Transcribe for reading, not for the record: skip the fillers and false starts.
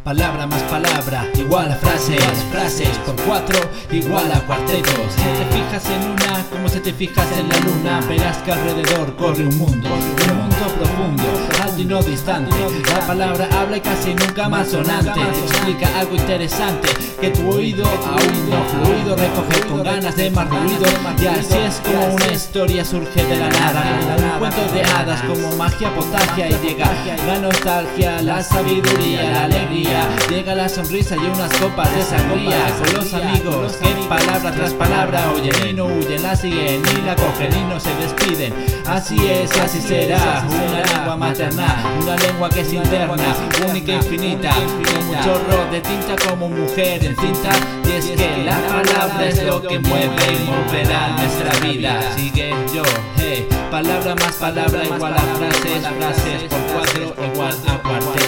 Palabra más palabra igual a frases, frases por cuatro igual a cuartetos. Si te fijas en una como si te fijas en la luna, verás que alrededor corre un mundo profundo, alto y no distante. La palabra habla y casi nunca más sonante, te explica algo interesante que tu oído aún no fluido recoge con ganas de más ruido. Y así es como una historia surge de la nada, un cuento de hadas como magia potagia, y llega la nostalgia, la sabiduría, la alegría, llega la sonrisa y unas copas de sangría con los amigos que palabra tras palabra oyen y no huyen, la siguen y la cogen y no se despiden. Así es y así será, una lengua materna, una lengua que es interna, única e infinita, como un chorro de tinta, como mujer en cinta. Y es que la palabra es lo que mueve y moverá nuestra vida. Sigue yo, hey, palabra más palabra igual a frases, frases por cuatro igual a cuartetos.